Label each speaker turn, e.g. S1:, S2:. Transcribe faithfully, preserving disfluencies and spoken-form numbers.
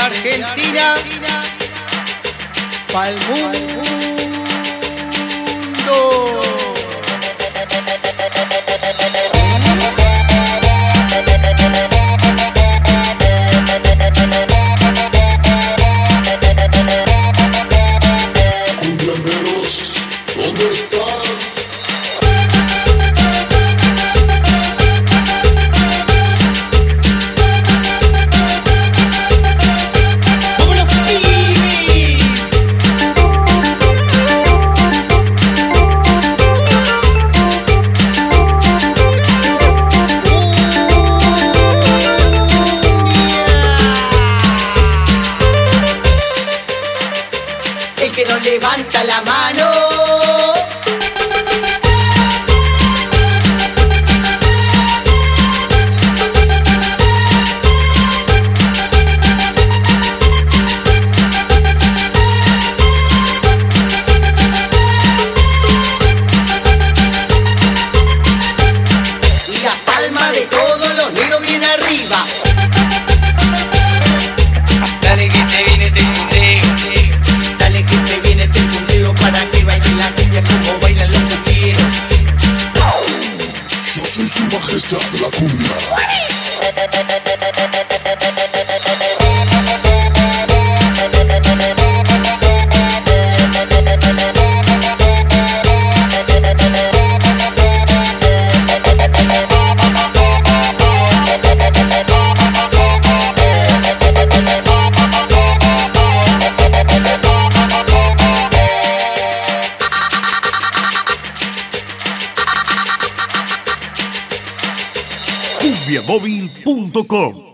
S1: Argentina pa'l mundo.
S2: Cumbiamberos, ¿dónde están?
S1: El que no levanta la mano y la palma de todos los dedos bien arriba. Dale que te viene este punteo. Dale que se viene este punteo para que bailen la cumbia como bailan los cumbieros.
S2: Yo soy su majestad de la cumbia.
S3: Cumbiamóvil punto com